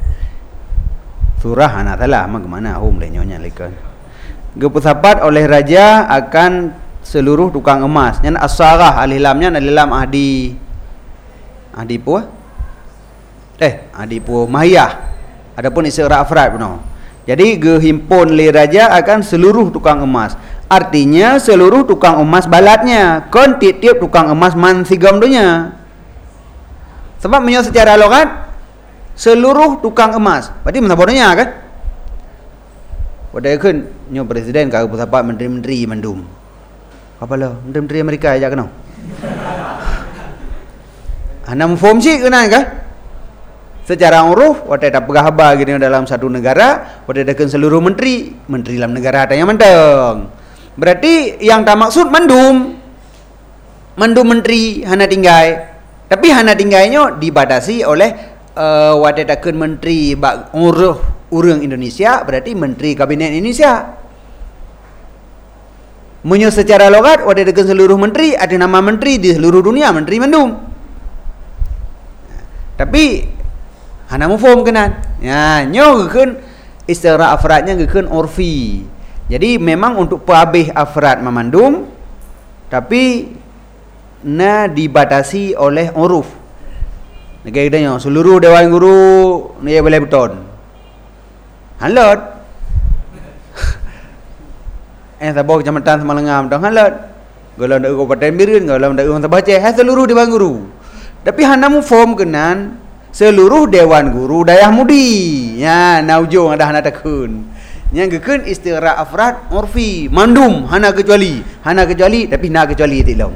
Surah anak salah mak mana home le nyonya lekan. Gepusapat oleh raja akan seluruh tukang emas. Yang as-sarah alih lamnya alih lam ahdi pu. Ahdi pu mahiyah. Adapun istighra afrad benar. Jadi gehimpun le raja akan seluruh tukang emas. Artinya seluruh tukang emas balatnya. Kon tiap-tiap tukang emas man sigam dunya. Sebab menyo secara logat seluruh tukang emas. Berarti menabonnya kan? Wadai kun nyo presiden ka pusapa menteri-menteri mendum. Apa lo? Menteri Amerika aja kena. Ana form sih kena kan? Secara uruf wadai tak pegah haba gitu dalam satu negara, wadai dakun seluruh menteri dalam negara tanya menteng. Berarti yang tak maksud mendum menteri hana tinggai. Tapi hana tinggainya dibatasi oleh wadai dakun menteri bak orang Indonesia berarti Menteri Kabinet Indonesia. Munyo secara logat ada dengan seluruh menteri, ada nama menteri di seluruh dunia, Menteri Mandum. Tapi hana mufhum kenan. Ya, nyo gekeun istighra afradnya gekeun urfi. Jadi memang untuk pabih afrad memandum, tapi na dibatasi oleh uruf. Negara kita seluruh dewan guru ni boleh beton. Halot. Sabok Kecamatan Semalengam dah halat. Kalau ndak Kabupaten Birin, kalau ndak orang terbaca, seluruh dewan guru. Tapi hana form kenan seluruh dewan guru dayah mudi. Ya, na ujung ada hana takun. Yang gekeun istighra afrad urfi, mandum hana kecuali tapi na kecuali tilong.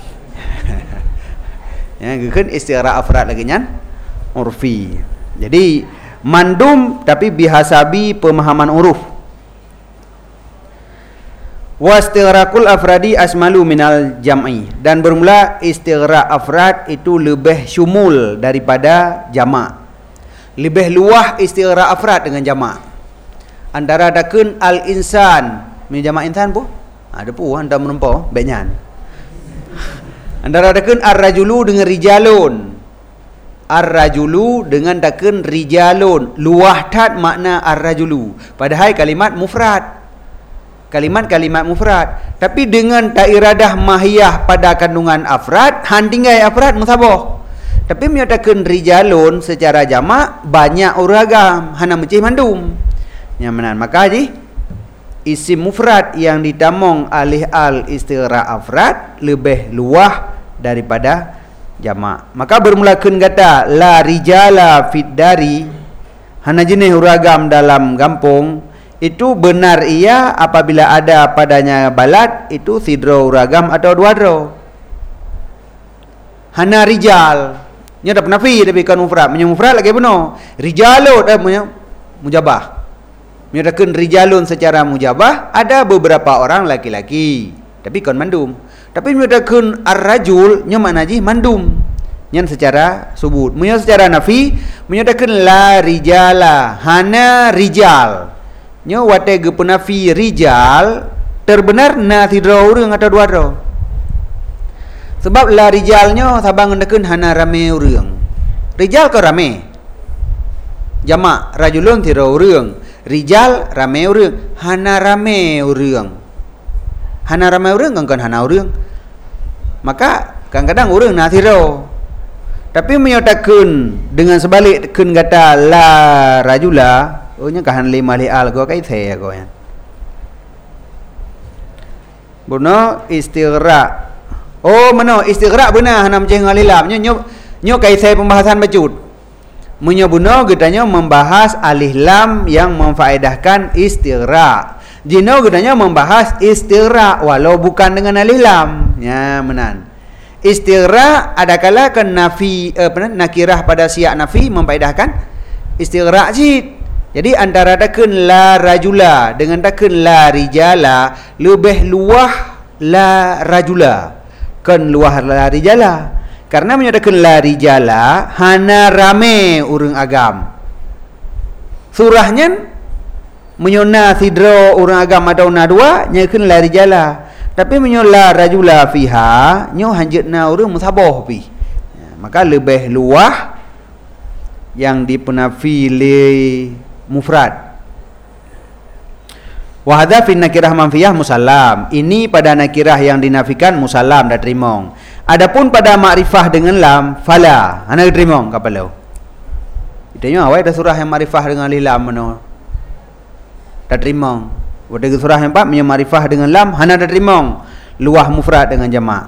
Yang gekeun istighra afrad lagi nyan urfi. Jadi mandum tapi bihasabi pemahaman uruf. Wastighraqul afradi asmalu minal jam'i, dan bermula istighraq afrad itu lebih syumul daripada jamak, lebih luah istighraq afrad dengan jamak. Antara dakun al insan ni jamak insan pun ada pun anda menempa banyak. Antara dakun ar-rajulu dengan rijalun, ar-rajulu dengan dakun rijalun, luah tat makna ar-rajulu, padahal kalimat mufrad, kalimat mufrad, tapi dengan tak iradah mahiyah pada kandungan afrad, handinggai afrad musabah. Tapi menyatakan rijalun secara jamak banyak uragam, hana mencih mandum. Nyamanan maka ji isim mufrad yang ditamong alih al istighraq afrad lebih luah daripada jamak. Maka bermulakan kata la rijala fid dari, hana jenis uragam dalam kampung. Itu benar ia apabila ada padanya balad itu sidro uragam atau duadro. Hana rijal nya dak nafi tapi kan mufrad, menyo mufrad lagi benar. Rijalun mujabah. Menyatakan rijalun secara mujabah ada beberapa orang laki-laki tapi kan mandum. Tapi menyatakan ar-rajul nya makna ji mandum. Nya secara subut. Menyo secara nafi menyatakan la rijala, hana rijal. Nyo wate ge penafi rijal terbenar na tidra urang atau dua ro. Sebab la rijalnya sabang ndekeun hana rame urang. Rijal ke rame. Jamak rajulun tidra urang. Rijal rame urang, hana rame urang. Hana rame urang kan hana urang. Maka kadang-kadang urang na tidra. Tapi menyatakan dengan sebalik keun kata la rajula, nya kahan lima lial ko kai the ko yan. Buno istighraq. Oh mano istighraq benar hana macam ngalilam nyo kai the pembahasan bacut. Munyo buno gedanya membahas alih lam yang memfaedahkan istighraq. Jino gedanya membahas istighraq walau bukan dengan alih lam. Ya menan. Istighraq adakala kan nafi nakirah pada siyak nafi memfaedahkan istighraq jid. Jadi antara dakun la rajula dengan dakun la rijala lebih luah la rajula kan luah la rijala. Karena menyatakan la rijala hana rame urang agam. Surahnya menyona sidro urang agam atau na dua nyakeun la rijala. Tapi menyola rajula fiha nyo hanjeutna urang musabah pi. Maka lebih luah yang dipenafi mufrad. Wa hadza fi nakirah manfiyah musallam. Ini pada nakirah yang dinafikan musallam dah terimong. Adapun pada makrifah dengan lam fala, ana terimong kapalau. Itanya awai dah surah yang makrifah dengan lam mano. Dah terimong. Pada surah yang 4 punya makrifah dengan lam hana dah terimong. Luah mufrad dengan jamak.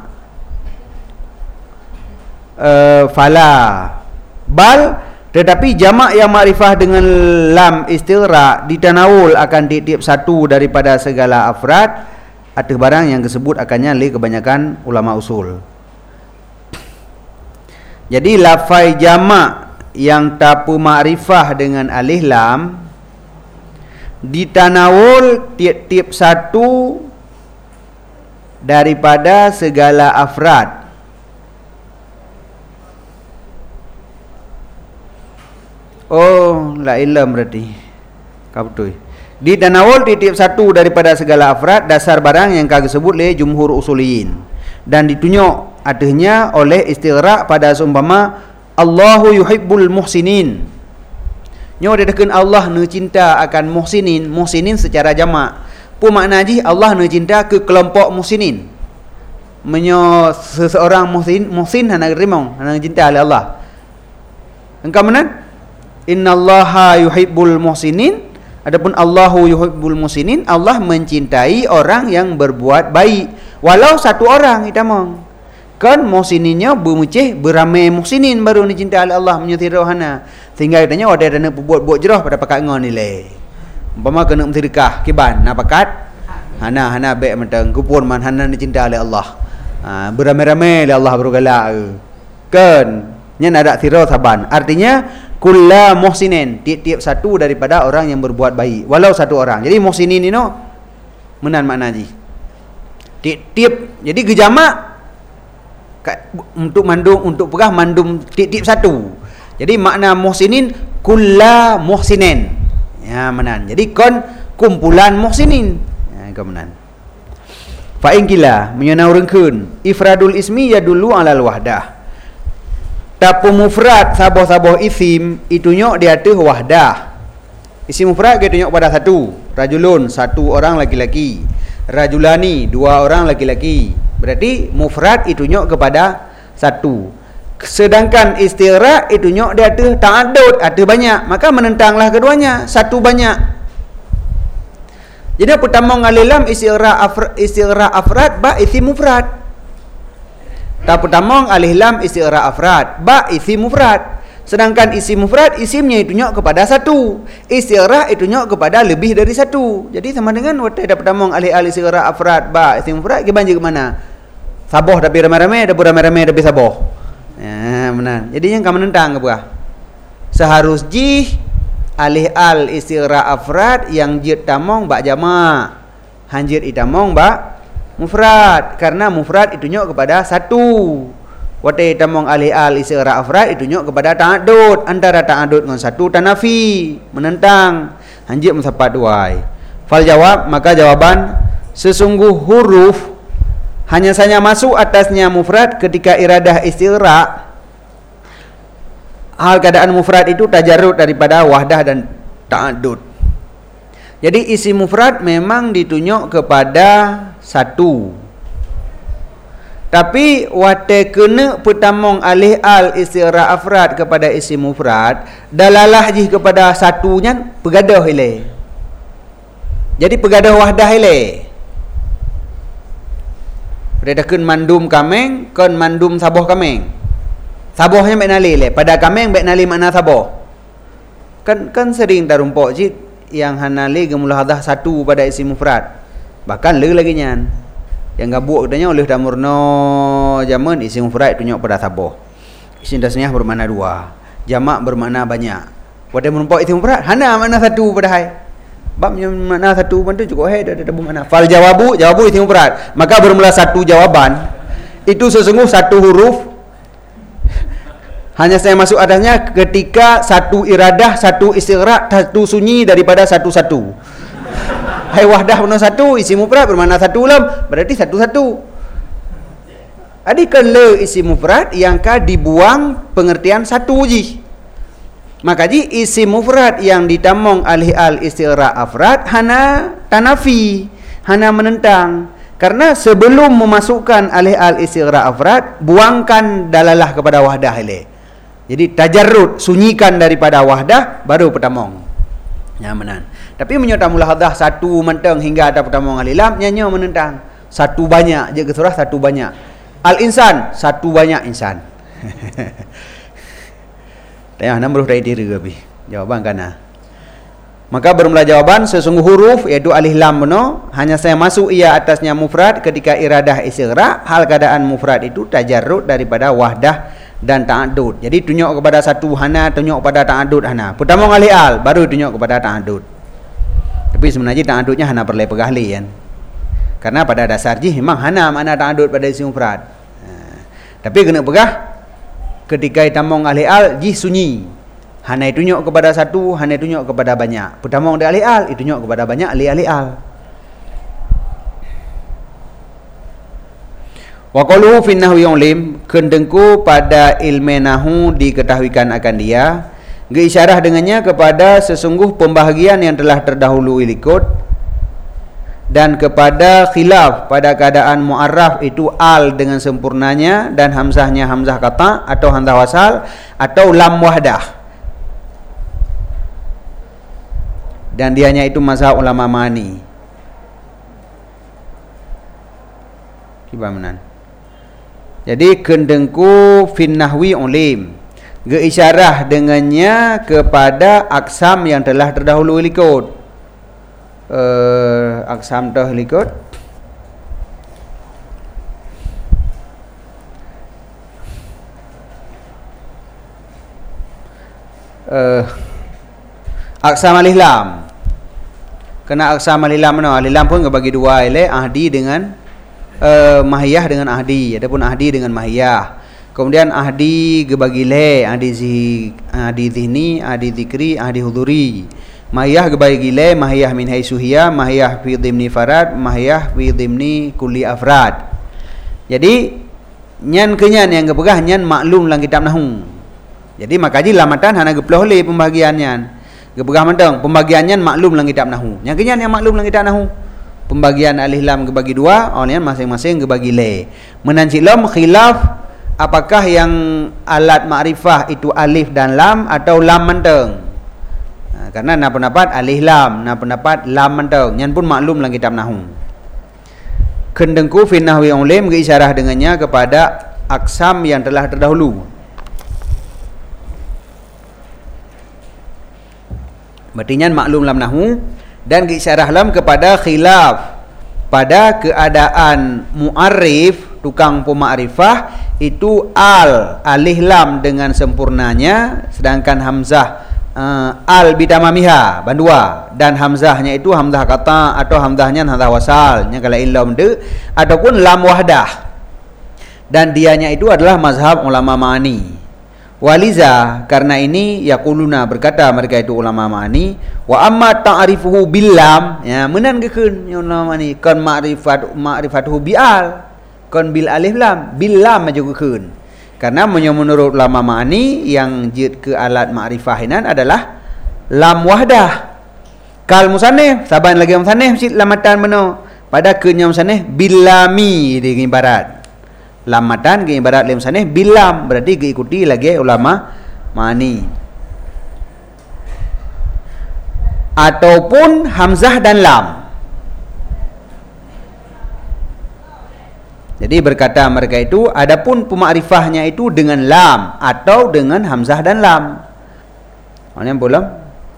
Fala bal. Tetapi jamak yang makrifah dengan lam istighraq ditanawul akan tiap satu daripada segala afrad atau barang yang disebut akannya oleh kebanyakan ulama usul. Jadi lafai jamak yang tapu makrifah dengan alif lam ditanawul tiap-tiap satu daripada segala afrad. Oh, la ilam berarti. Kau betul. Di tanawul tiap satu daripada segala afrad dasar barang yang kagak sebut oleh jumhur usuliyin dan ditunjuk adanya oleh istighraq pada seumpama Allahu yuhibbul muhsinin. Nyo dedakeun Allah ne cinta akan muhsinin, muhsinin secara jamak. Apa makna ji Allah ne cinta ke kelompok muhsinin. Menyo seseorang muhsin hana rimong, hana cinta oleh Allah. Engkau mana? Innallaha yuhibbul muhsinin. Adapun Allahu yuhibbul muhsinin, Allah mencintai orang yang berbuat baik. Walau satu orang kita mong. Kan muhsininnya bermucih beramai muhsinin baru dicintai oleh Allah menyetir rohana. Sehingga katanya ada nak buat jerah pada pakat ngon nilai. Umpama kena sedekah kiban nak pakat hana baik mentang kupon man hana dicintai oleh Allah. Beramai-ramai oleh Allah bergalak. Kan nya ada sirau saban. Artinya kulla muhsinin, tiap-tiap satu daripada orang yang berbuat baik, walau satu orang. Jadi muhsinin ini no menan makna ji. Tiap-tiap, jadi gejamak untuk mandum, untuk pegah mandum tiap-tiap satu. Jadi makna muhsinin kulla muhsinin. Ya menan. Jadi kon kumpulan muhsinin. Ya kau menan. Fa in kila menyana urangkeun ifradul ismi yadullu alal wahdah. Tapu mufrad saboh-saboh isim itu nyok di atas wahdah. Isim mufrad kita nyok pada satu. Rajulun, satu orang laki-laki. Rajulani, dua orang laki-laki. Berarti mufrad itu nyok kepada satu. Sedangkan istighraq itu nyok di atas ta'addud, ada banyak. Maka menentanglah keduanya, satu banyak. Jadi pertama ngalilam istighraq afrad ba isim mufrad. Tak pertama alih lam istighraq afrad, ba isim mufrad. Sedangkan isim mufrad isimnya itu nyok kepada satu, istighraq itu nyok kepada lebih dari satu. Jadi sama dengan waktu ada pertama alih istighraq afrad ba isim mufrad ke banjir ke mana? Saboh tapi ramai-ramai, ada ramai-ramai tapi saboh. Ya, benar. Jadi yang kamu menentang apa? Seharus ji alih istighraq afrad yang jid tamong ba jamak. Hanjir itamong ba mufrad, karena mufrad itu nyok kepada satu. Wate tamong alih istighraq afrad itu nyok kepada ta'addud, antara ta'addud dengan satu tanafi, menentang. Hanjir mensapat duai. Fal jawab, maka jawaban sesungguh huruf hanya saja masuk atasnya mufrad ketika iradah istighraq. Hal keadaan mufrad itu tajarrud daripada wahdah dan ta'addud. Jadi isi mufrad memang ditunjuk kepada satu. Tapi wate kena pertamong alih istighraq afrad kepada isi mufrad, dalalah jih kepada satunya pegadah ile. Jadi pegadah wahdah ile. Redakun mandum kameng, kon mandum saboh kameng. Sabohnya baik nali ile. Pada kameng baik nali makna saboh. Kan sering tarumpok jid yang hanali gemulahadah satu pada isi mufrad. Bahkan le lagi nyan. Yang gabuk katanya oleh damurno zaman isi mufrad itu nyok pada saboh. Isim tasniah bermakna dua, jamak bermakna banyak. Pada menumpuk isi mufrad hana makna satu pada hai. Bab makna satu pun tu cukup hai ada makna. Fal jawabu isi mufrad. Maka bermula satu jawaban. Itu sesungguh satu huruf. Hanya saya masuk adanya ketika satu iradah, satu istighraq, satu sunyi daripada satu-satu. Hai wahdah benar satu, isi mufrad bermakna satu lam, berarti satu-satu. Adikan le isi mufrad yang ka dibuang pengertian satu ji. Maka ji isi mufrad yang ditamong alih istighraq afrad hana tanafi, hana menentang. Karena sebelum memasukkan alih istighraq afrad, buangkan dalalah kepada wahdah ile. Jadi tajarrud, sunyikan daripada wahdah baru pertamong. Ya menan. Tapi menyota mulahadah satu mentang hingga ada pertamong alilam nyanyo menentang. Satu banyak je ke surah satu banyak. Al insan satu banyak insan. Tanya nombor dari diri gabi. Jawaban kana. Maka bermula jawaban sesungguh huruf iaitu alif lam benar hanya saya masuk ia atasnya mufrad ketika iradah istighraq. Hal keadaan mufrad itu tajarrud daripada wahdah dan ta'addud. Jadi tunjuk kepada satu hana, tunjuk kepada ta'addud hana. Pertama kali baru tunjuk kepada ta'addud. Tapi sebenarnya ta'addudnya hana perlu pegahli kan. Karena pada dasar ji memang hana makna ta'addud pada isim mufrad. Tapi kena pegah ketika tamong alih ji sunyi. Hanai tunjuk kepada satu, hanai tunjuk kepada banyak. Pertama dia alih al, itu tunjuk kepada banyak alih al. Wa qaluhu fi nahwi ulim, kendengku pada ilmu nahwu diketahuikan akan dia, isyarah dengannya kepada sesungguh pembahagian yang telah terdahulu ikut, dan kepada khilaf pada keadaan mu'arraf itu al dengan sempurnanya dan hamzahnya hamzah qata atau hamzah wasal atau lam wahdah. Dan dianya itu mazhab ulama mani. Kibamanan. Jadi kendengku fin nahwi ulim, isyarah dengannya kepada aksam yang telah terdahulu ikut. Aksam dah ikut. Aksam alif lam. Kena aksam alif lam mana? Alif lam pun bagi dua, ahdi dengan mahiyah dengan ahdi, adapun ahdi dengan mahiyah. Kemudian ahdi gebagi le, ahdi zihni, ahdi zikri, ahdi huduri. Mahiyah gebagi le, mahiyah min haitsuhiya, mahiyah fi dhimni farad, mahiyah fi dhimni kulli afrad. Jadi nyan kenyan yang gepegah nyan maklum dalam kitab nahwu. Jadi makaji lamatan hana geploh le pembagiannya. Gepegah mentang pembagiannya maklum dalam kitab nahwu. Yang kenyan yang maklum dalam kitab nahwu. Pembagian alif lam gebagi dua, orangnya masing-masing gebagi le. Menancik lam khilaf apakah yang alat ma'rifah itu alif dan lam atau lam menteng. Karena nak pendapat alif lam, nak pendapat lam menteng. Yang pun maklum dalam kitab nahwu. Kendengku fi nahwi ulim isyarah dengannya kepada aksam yang telah terdahulu. Berarti maklum dalam nahwu dan isyarah lam kepada khilaf pada keadaan mu'arrif, tukang pemakrifah itu alif lam dengan sempurnanya, sedangkan hamzah al bitamamiha bandua, dan hamzahnya itu hamzah kata atau hamzahnya hamzah wasal nya kalau illam de ataupun lam wahdah, dan dianya itu adalah mazhab ulama ma'ani. Waliza, karena ini yaquluna berkata mereka itu ulama ma'ani, wa amma ta'rifuhu billam, ya menan kekeun ulama ma'ani kan ma'rifatuhu bi'al kan bil alif lam, bil lam aja kekeun. Karena menurut ulama ma'ani yang jid ke alat ma'rifah inan adalah lam wahdah. Kal musannif saban lagi musannif lamatan meno pada kenyam musannif bil lami di ibarat. Lamatan ke ibarat lim saneh bilam, berarti diikuti lagi ulama ma'ani. Ataupun hamzah dan lam. Jadi berkata mereka itu adapun pemakrifahnya itu dengan lam atau dengan hamzah dan lam. Mana yang boleh?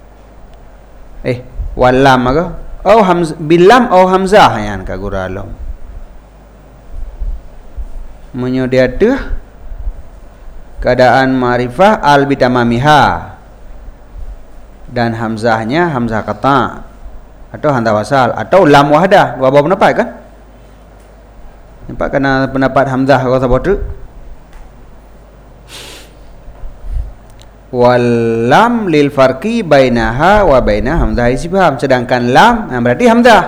Walam aga? Oh bilam oh hamzah yan kaguralom. Menyediakan keadaan ma'rifah al bitamamiha dan hamzahnya hamzah kata atau hamzah wasal atau lam wahdah. Bawa pendapat kan? Nampak kena pendapat hamzah kau sabar tu. Wal lam lil farqi bainaha wa baina hamzah istifham, sedangkan lam berarti hamzah.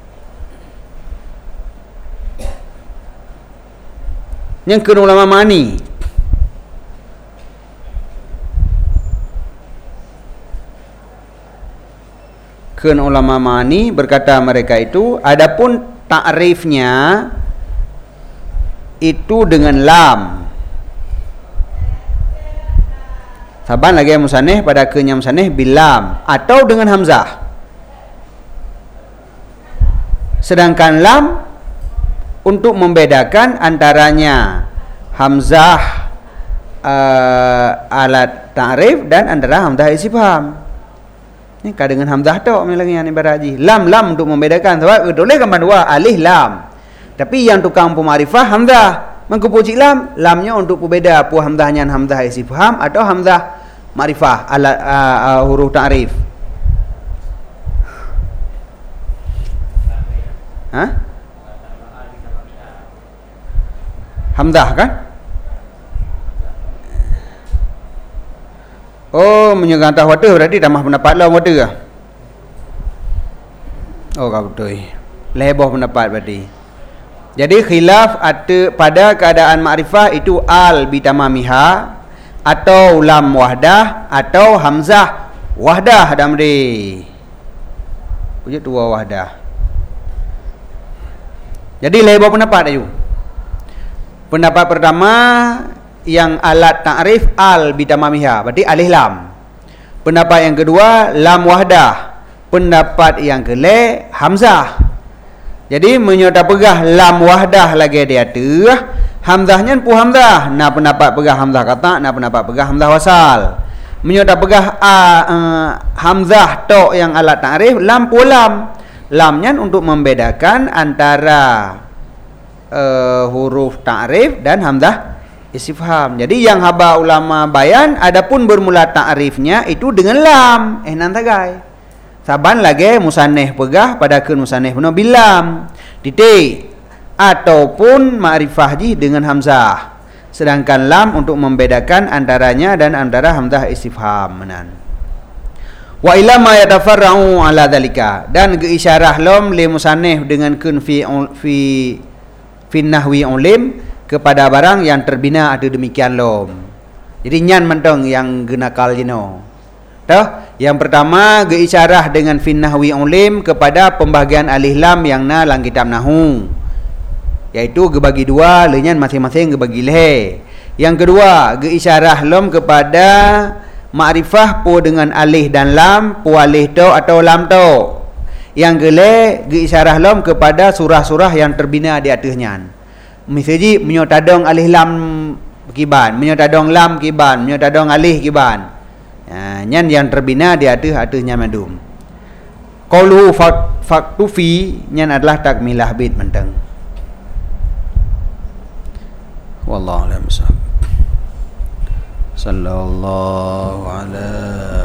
Yang kedua ulama ma'ani. Kedua ulama ma'ani berkata mereka itu adapun ta'rifnya itu dengan lam. Saban lagi yang musaneh pada kenyam musaneh bilam atau dengan hamzah. Sedangkan lam untuk membedakan antaranya hamzah alat ta'rif dan antara hamzah istifham. Ini dengan hamzah tok lagi yang ibarat haji. Lam untuk membedakan sebab boleh kan dua alif lam. Tapi yang tukang pemarifah hamzah. Mengkupucik lamnya untuk berbeza apa hamzahnya hamzah istifham atau hamzah ma'rifah alat huruf ta'rif. Hamzah kan? Oh, menyegantah water berarti tamah pendapat lah water ke? Oh kau betul. Leboh pendapat berarti. Jadi khilaf pada keadaan ma'rifah itu al bitamamiha atau lam wahdah atau hamzah wahdah damri. Punya dua wahdah. Jadi leboh pendapat ayu. Pendapat pertama yang alat ta'rif al bitamamiha berarti alif lam. Pendapat yang kedua lam wahdah. Pendapat yang kelima hamzah. Jadi menyota pegah lam wahdah lagi dia tu, hamzahnya pu hamzah. Nah pendapat pegah hamzah kata, nah pendapat pegah hamzah wasal. Menyota pegah hamzah tok yang alat ta'rif lam pu lam. Lamnya untuk membedakan antara huruf ta'rif dan hamzah istifham. Jadi yang haba ulama bayan adapun bermula ta'rifnya itu dengan lam. Nantagai. Saban lagi musanneh pegah pada kun musanneh penuh bilam titik ataupun ma'rifah ji dengan hamzah. Sedangkan lam untuk membedakan antaranya dan antara hamzah istifham menan. Wa ila ma yatafarra'u ala dzalika dan keisyarah lam li musanneh dengan kun fi nahwi ulim kepada barang yang terbina ada demikian lam. Jadi nyan mentong yang genakal jino. Yang pertama geisyarah dengan fin nahwi ulim kepada pembahagian alif lam yang na dalam kitab nahu, yaitu gebagi dua lenyan masing-masing gebagi leh. Yang kedua geisyarah lam kepada ma'rifah pu dengan alif dan lam pu alif to atau lam to. Yang kele geisyarah lam kepada surah-surah yang terbina di atasnya. Misalnya menyotadong alif lam kiban, menyotadong lam kiban, menyotadong alif kiban. Nyan yang terbina di atasnya madum. Qauluhu faktu fi nyan adalah takmilah bait menteng. Wallahu a'lam. Sallallahu ala